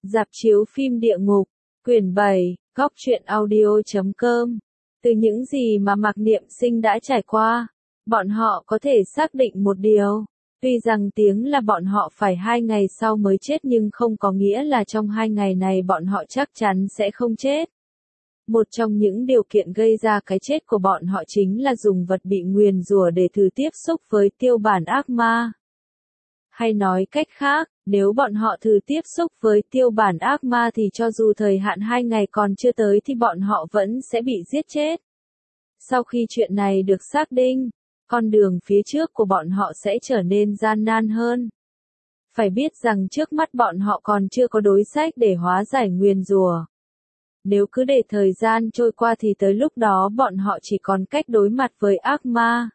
Rạp chiếu phim Địa Ngục, quyển 7, góc truyện audio.com. Từ những gì mà Mạc Niệm Sinh đã trải qua, bọn họ có thể xác định một điều. Tuy rằng tiếng là bọn họ phải 2 ngày sau mới chết nhưng không có nghĩa là trong 2 ngày này bọn họ chắc chắn sẽ không chết. Một trong những điều kiện gây ra cái chết của bọn họ chính là dùng vật bị nguyền rủa để thử tiếp xúc với tiêu bản ác ma. Hay nói cách khác, nếu bọn họ thử tiếp xúc với tiêu bản ác ma thì cho dù thời hạn 2 ngày còn chưa tới thì bọn họ vẫn sẽ bị giết chết. Sau khi chuyện này được xác định, con đường phía trước của bọn họ sẽ trở nên gian nan hơn. Phải biết rằng trước mắt bọn họ còn chưa có đối sách để hóa giải nguyền rủa. Nếu cứ để thời gian trôi qua thì tới lúc đó bọn họ chỉ còn cách đối mặt với ác ma.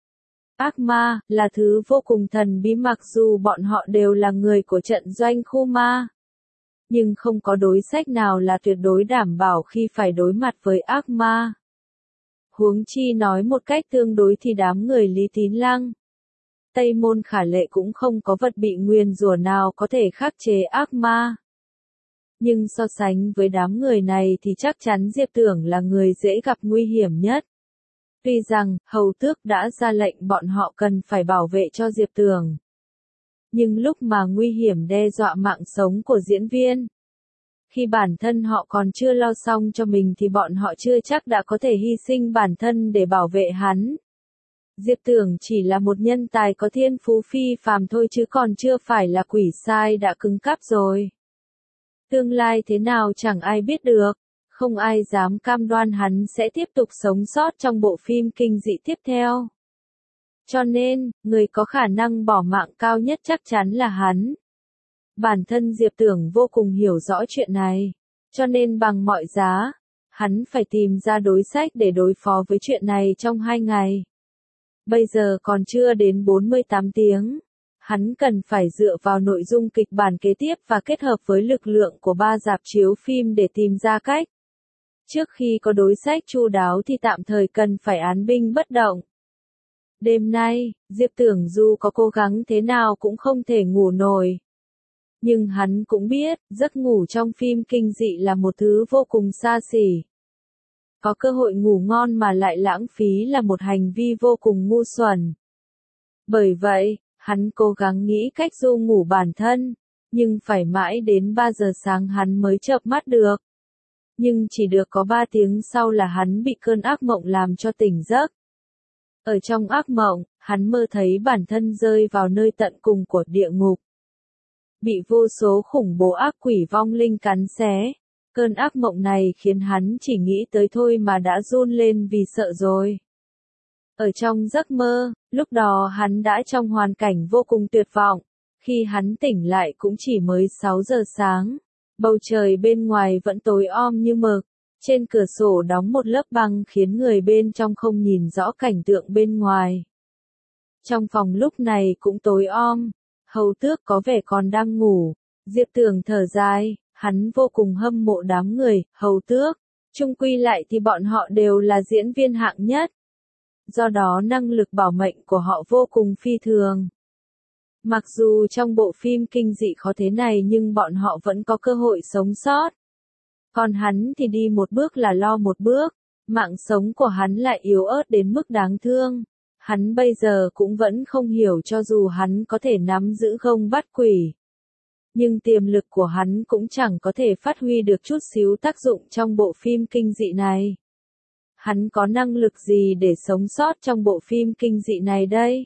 Ác ma là thứ vô cùng thần bí mặc dù bọn họ đều là người của trận doanh khu ma. Nhưng không có đối sách nào là tuyệt đối đảm bảo khi phải đối mặt với ác ma. Huống chi nói một cách tương đối thì đám người Lý Tín Lăng, Tây Môn Khả Lệ cũng không có vật bị nguyền rủa nào có thể khắc chế ác ma. Nhưng so sánh với đám người này thì chắc chắn Diệp Tưởng là người dễ gặp nguy hiểm nhất. Tuy rằng, Hầu Tước đã ra lệnh bọn họ cần phải bảo vệ cho Diệp Tưởng. Nhưng lúc mà nguy hiểm đe dọa mạng sống của diễn viên, khi bản thân họ còn chưa lo xong cho mình thì bọn họ chưa chắc đã có thể hy sinh bản thân để bảo vệ hắn. Diệp Tưởng chỉ là một nhân tài có thiên phú phi phàm thôi chứ còn chưa phải là quỷ sai đã cứng cáp rồi. Tương lai thế nào chẳng ai biết được, không ai dám cam đoan hắn sẽ tiếp tục sống sót trong bộ phim kinh dị tiếp theo. Cho nên, người có khả năng bỏ mạng cao nhất chắc chắn là hắn. Bản thân Diệp Tưởng vô cùng hiểu rõ chuyện này, cho nên bằng mọi giá, hắn phải tìm ra đối sách để đối phó với chuyện này trong 2 ngày. Bây giờ còn chưa đến 48 tiếng. Hắn cần phải dựa vào nội dung kịch bản kế tiếp và kết hợp với lực lượng của 3 rạp chiếu phim để tìm ra cách. Trước khi có đối sách chu đáo thì tạm thời cần phải án binh bất động. Đêm nay, Diệp Tưởng dù có cố gắng thế nào cũng không thể ngủ nổi. Nhưng hắn cũng biết, giấc ngủ trong phim kinh dị là một thứ vô cùng xa xỉ. Có cơ hội ngủ ngon mà lại lãng phí là một hành vi vô cùng ngu xuẩn. Bởi vậy, hắn cố gắng nghĩ cách du ngủ bản thân, nhưng phải mãi đến 3 giờ sáng hắn mới chợp mắt được. Nhưng chỉ được có 3 tiếng sau là hắn bị cơn ác mộng làm cho tỉnh giấc. Ở trong ác mộng, hắn mơ thấy bản thân rơi vào nơi tận cùng của địa ngục. Bị vô số khủng bố ác quỷ vong linh cắn xé. Cơn ác mộng này khiến hắn chỉ nghĩ tới thôi mà đã run lên vì sợ rồi. Ở trong giấc mơ, lúc đó hắn đã trong hoàn cảnh vô cùng tuyệt vọng. Khi hắn tỉnh lại cũng chỉ mới 6 giờ sáng. Bầu trời bên ngoài vẫn tối om như mực. Trên cửa sổ đóng một lớp băng khiến người bên trong không nhìn rõ cảnh tượng bên ngoài. Trong phòng lúc này cũng tối om. Hầu Tước có vẻ còn đang ngủ. Diệp Tưởng thở dài, hắn vô cùng hâm mộ đám người, Hầu Tước. Chung quy lại thì bọn họ đều là diễn viên hạng nhất. Do đó năng lực bảo mệnh của họ vô cùng phi thường. Mặc dù trong bộ phim kinh dị khó thế này nhưng bọn họ vẫn có cơ hội sống sót. Còn hắn thì đi một bước là lo một bước, mạng sống của hắn lại yếu ớt đến mức đáng thương. Hắn bây giờ cũng vẫn không hiểu cho dù hắn có thể nắm giữ gông bắt quỷ. Nhưng tiềm lực của hắn cũng chẳng có thể phát huy được chút xíu tác dụng trong bộ phim kinh dị này. Hắn có năng lực gì để sống sót trong bộ phim kinh dị này đây?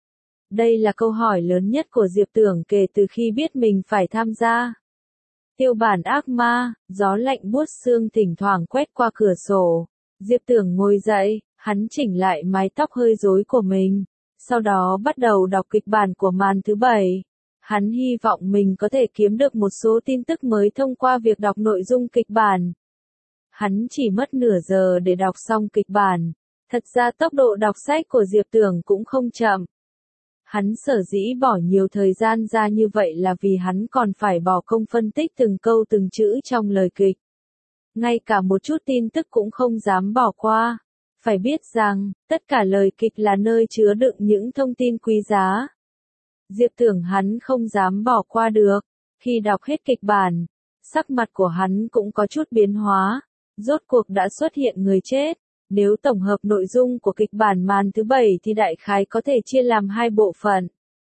Đây là câu hỏi lớn nhất của Diệp Tưởng kể từ khi biết mình phải tham gia. Tiêu bản ác ma, gió lạnh buốt xương thỉnh thoảng quét qua cửa sổ. Diệp Tưởng ngồi dậy, hắn chỉnh lại mái tóc hơi rối của mình. Sau đó bắt đầu đọc kịch bản của màn thứ 7. Hắn hy vọng mình có thể kiếm được một số tin tức mới thông qua việc đọc nội dung kịch bản. Hắn chỉ mất nửa giờ để đọc xong kịch bản. Thật ra tốc độ đọc sách của Diệp Tưởng cũng không chậm. Hắn sở dĩ bỏ nhiều thời gian ra như vậy là vì hắn còn phải bỏ công phân tích từng câu từng chữ trong lời kịch. Ngay cả một chút tin tức cũng không dám bỏ qua. Phải biết rằng, tất cả lời kịch là nơi chứa đựng những thông tin quý giá. Diệp Tưởng hắn không dám bỏ qua được. Khi đọc hết kịch bản, Sắc mặt của hắn cũng có chút biến hóa, rốt cuộc đã xuất hiện người chết. Nếu tổng hợp nội dung của kịch bản màn thứ 7 thì đại khái có thể chia làm hai bộ phận.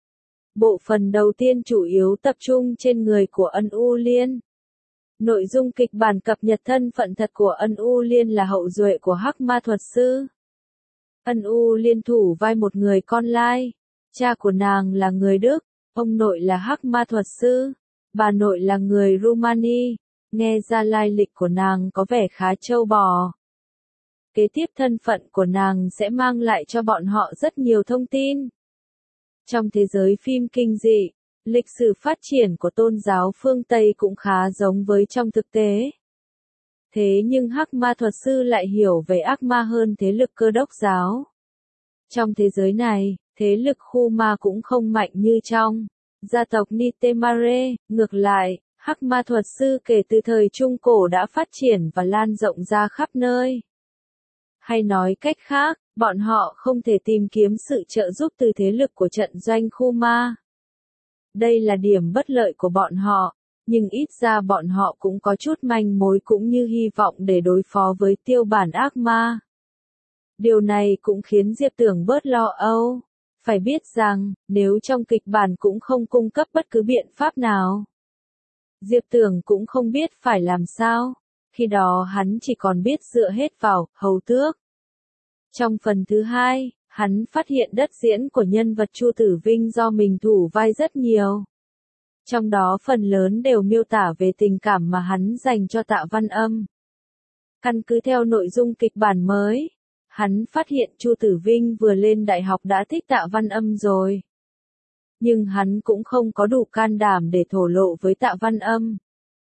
Bộ phận đầu tiên chủ yếu tập trung trên người của Ân U Liên. Nội dung kịch bản cập nhật thân phận thật của Ân U Liên là hậu duệ của Hắc Ma Thuật Sư. Ân U Liên thủ vai một người con lai. Cha của nàng là người Đức, ông nội là Hắc Ma Thuật Sư, bà nội là người Rumani. Nghe ra lai lịch của nàng có vẻ khá trâu bò. Kế tiếp thân phận của nàng sẽ mang lại cho bọn họ rất nhiều thông tin. Trong thế giới phim kinh dị, lịch sử phát triển của tôn giáo phương Tây cũng khá giống với trong thực tế. Thế nhưng Hắc Ma Thuật Sư lại hiểu về ác ma hơn thế lực Cơ Đốc giáo. Trong thế giới này, thế lực khu ma cũng không mạnh như trong gia tộc Nitemare, ngược lại, Hắc Ma Thuật Sư kể từ thời Trung Cổ đã phát triển và lan rộng ra khắp nơi. Hay nói cách khác, bọn họ không thể tìm kiếm sự trợ giúp từ thế lực của trận doanh khu ma. Đây là điểm bất lợi của bọn họ, nhưng ít ra bọn họ cũng có chút manh mối cũng như hy vọng để đối phó với tiêu bản ác ma. Điều này cũng khiến Diệp Tưởng bớt lo âu. Phải biết rằng, nếu trong kịch bản cũng không cung cấp bất cứ biện pháp nào, Diệp Tưởng cũng không biết phải làm sao. Khi đó hắn chỉ còn biết dựa hết vào Hầu Tước. Trong phần thứ 2, hắn phát hiện đất diễn của nhân vật Chu Tử Vinh do mình thủ vai rất nhiều. Trong đó phần lớn đều miêu tả về tình cảm mà hắn dành cho Tạ Văn Âm. Căn cứ theo nội dung kịch bản mới, hắn phát hiện Chu Tử Vinh vừa lên đại học đã thích Tạ Văn Âm rồi. Nhưng hắn cũng không có đủ can đảm để thổ lộ với Tạ Văn Âm.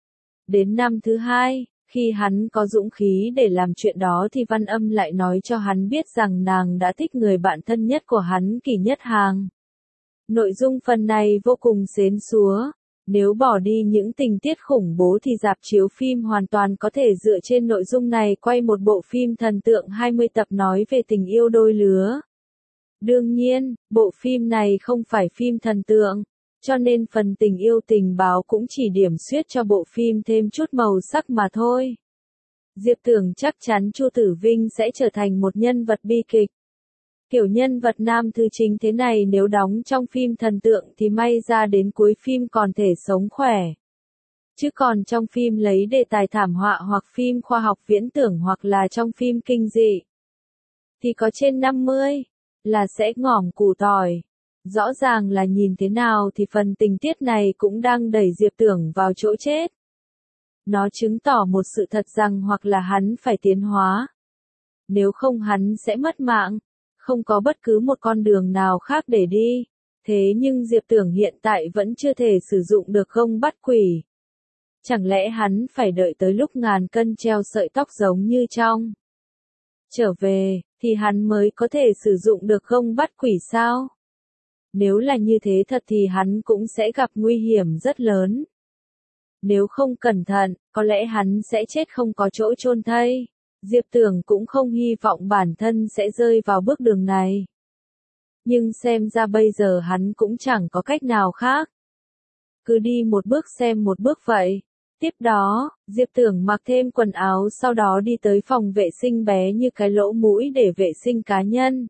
Đến năm thứ 2, khi hắn có dũng khí để làm chuyện đó thì Văn Âm lại nói cho hắn biết rằng nàng đã thích người bạn thân nhất của hắn Kỷ Nhất Hàng. Nội dung phần này vô cùng xến xúa. Nếu bỏ đi những tình tiết khủng bố thì rạp chiếu phim hoàn toàn có thể dựa trên nội dung này quay một bộ phim thần tượng 20 tập nói về tình yêu đôi lứa. Đương nhiên, bộ phim này không phải phim thần tượng, cho nên phần tình yêu tình báo cũng chỉ điểm xuyết cho bộ phim thêm chút màu sắc mà thôi. Diệp Tưởng chắc chắn Chu Tử Vinh sẽ trở thành một nhân vật bi kịch. Kiểu nhân vật nam thứ chính thế này nếu đóng trong phim thần tượng thì may ra đến cuối phim còn thể sống khỏe. Chứ còn trong phim lấy đề tài thảm họa hoặc phim khoa học viễn tưởng hoặc là trong phim kinh dị, thì có trên 50, là sẽ ngỏm củ tỏi. Rõ ràng là nhìn thế nào thì phần tình tiết này cũng đang đẩy Diệp Tưởng vào chỗ chết. Nó chứng tỏ một sự thật rằng hoặc là hắn phải tiến hóa. Nếu không hắn sẽ mất mạng. Không có bất cứ một con đường nào khác để đi. Thế nhưng Diệp Tưởng hiện tại vẫn chưa thể sử dụng được gông bắt quỷ. Chẳng lẽ hắn phải đợi tới lúc ngàn cân treo sợi tóc giống như trong trở về, thì hắn mới có thể sử dụng được gông bắt quỷ sao? Nếu là như thế thật thì hắn cũng sẽ gặp nguy hiểm rất lớn. Nếu không cẩn thận, có lẽ hắn sẽ chết không có chỗ chôn thây. Diệp Tưởng cũng không hy vọng bản thân sẽ rơi vào bước đường này. Nhưng xem ra bây giờ hắn cũng chẳng có cách nào khác. Cứ đi một bước xem một bước vậy. Tiếp đó, Diệp Tưởng mặc thêm quần áo sau đó đi tới phòng vệ sinh bé như cái lỗ mũi để vệ sinh cá nhân.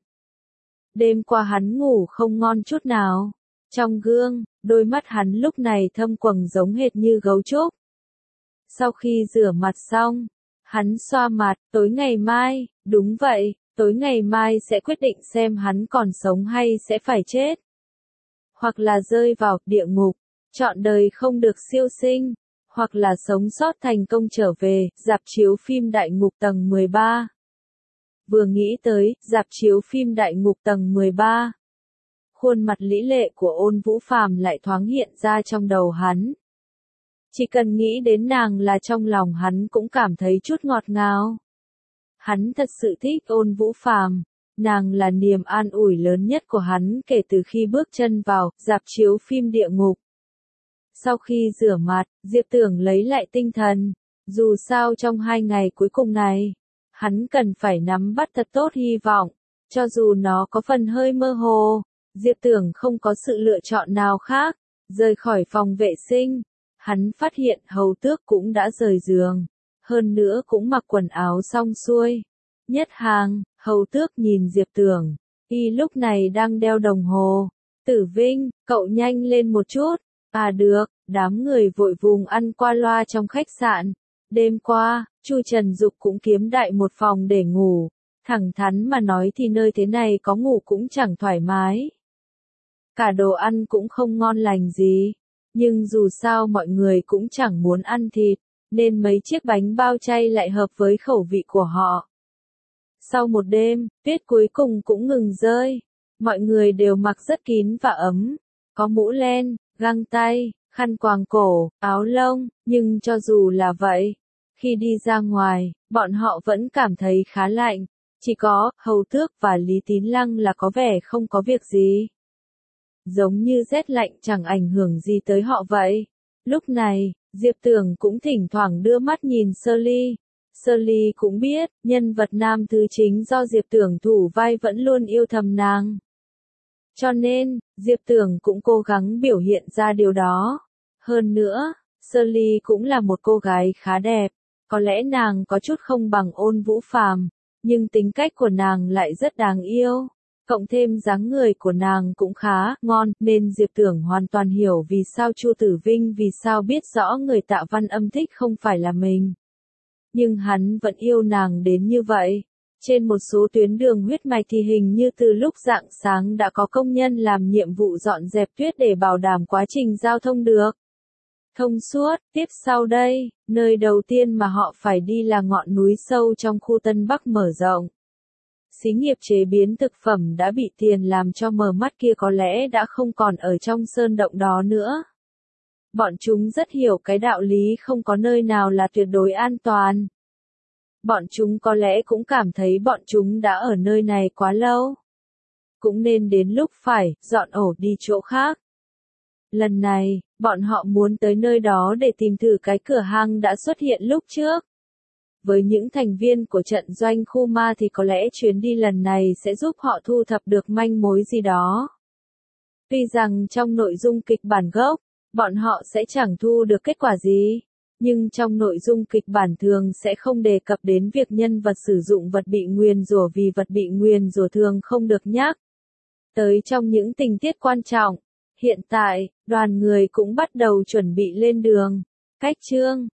Đêm qua hắn ngủ không ngon chút nào. Trong gương, đôi mắt hắn lúc này thâm quầng giống hệt như gấu trúc. Sau khi rửa mặt xong, hắn xoa mặt, tối ngày mai, đúng vậy, tối ngày mai sẽ quyết định xem hắn còn sống hay sẽ phải chết. Hoặc là rơi vào địa ngục, trọn đời không được siêu sinh, hoặc là sống sót thành công trở về, rạp chiếu phim Đại Ngục tầng 13. Vừa nghĩ tới, rạp chiếu phim Đại Ngục tầng 13. Khuôn mặt mỹ lệ của Ôn Vũ Phàm lại thoáng hiện ra trong đầu hắn. Chỉ cần nghĩ đến nàng là trong lòng hắn cũng cảm thấy chút ngọt ngào. Hắn thật sự thích Ôn Vũ Phàm, nàng là niềm an ủi lớn nhất của hắn kể từ khi bước chân vào rạp chiếu phim Địa Ngục. Sau khi rửa mặt, Diệp Tưởng lấy lại tinh thần, dù sao trong 2 ngày cuối cùng này, hắn cần phải nắm bắt thật tốt hy vọng, cho dù nó có phần hơi mơ hồ, Diệp Tưởng không có sự lựa chọn nào khác, rời khỏi phòng vệ sinh. hắn phát hiện Hầu Tước cũng đã rời giường, hơn nữa cũng mặc quần áo xong xuôi. Nhất hàng, Hầu Tước nhìn Diệp Tưởng, y lúc này đang đeo đồng hồ. Tử Vinh, cậu nhanh lên một chút. À được, đám người vội vùng ăn qua loa trong khách sạn. Đêm qua, Chu Trần Dục cũng kiếm đại một phòng để ngủ. Thẳng thắn mà nói thì nơi thế này có ngủ cũng chẳng thoải mái. Cả đồ ăn cũng không ngon lành gì. Nhưng dù sao mọi người cũng chẳng muốn ăn thịt, nên mấy chiếc bánh bao chay lại hợp với khẩu vị của họ. Sau một đêm, tuyết cuối cùng cũng ngừng rơi. Mọi người đều mặc rất kín và ấm. Có mũ len, găng tay, khăn quàng cổ, áo lông, nhưng cho dù là vậy, khi đi ra ngoài, bọn họ vẫn cảm thấy khá lạnh. Chỉ có Hầu Tước và Lý Tín Lăng là có vẻ không có việc gì. Giống như rét lạnh chẳng ảnh hưởng gì tới họ vậy. Lúc này, Diệp Tưởng cũng thỉnh thoảng đưa mắt nhìn Sơ Ly. Sơ Ly cũng biết, nhân vật nam thứ chính do Diệp Tưởng thủ vai vẫn luôn yêu thầm nàng. Cho nên, Diệp Tưởng cũng cố gắng biểu hiện ra điều đó. Hơn nữa, Sơ Ly cũng là một cô gái khá đẹp. Có lẽ nàng có chút không bằng Ôn Vũ Phàm, nhưng tính cách của nàng lại rất đáng yêu. Cộng thêm dáng người của nàng cũng khá ngon, nên Diệp Tưởng hoàn toàn hiểu vì sao Chu Tử Vinh vì sao biết rõ người Tạ Văn Âm thích không phải là mình. Nhưng hắn vẫn yêu nàng đến như vậy. Trên một số tuyến đường huyết mạch thì hình như từ lúc rạng sáng đã có công nhân làm nhiệm vụ dọn dẹp tuyết để bảo đảm quá trình giao thông được thông suốt. Tiếp sau đây, nơi đầu tiên mà họ phải đi là ngọn núi sâu trong khu Tân Bắc mở rộng. Xí nghiệp chế biến thực phẩm đã bị tiền làm cho mờ mắt kia có lẽ đã không còn ở trong sơn động đó nữa. Bọn chúng rất hiểu cái đạo lý không có nơi nào là tuyệt đối an toàn. Bọn chúng có lẽ cũng cảm thấy bọn chúng đã ở nơi này quá lâu. Cũng nên đến lúc phải dọn ổ đi chỗ khác. Lần này, bọn họ muốn tới nơi đó để tìm thử cái cửa hang đã xuất hiện lúc trước. Với những thành viên của trận doanh khu ma thì có lẽ chuyến đi lần này sẽ giúp họ thu thập được manh mối gì đó. Tuy rằng trong nội dung kịch bản gốc, bọn họ sẽ chẳng thu được kết quả gì. Nhưng trong nội dung kịch bản thường sẽ không đề cập đến việc nhân vật sử dụng vật bị nguyền rủa vì vật bị nguyền rủa thường không được nhắc tới trong những tình tiết quan trọng. Hiện tại, đoàn người cũng bắt đầu chuẩn bị lên đường. Cách chương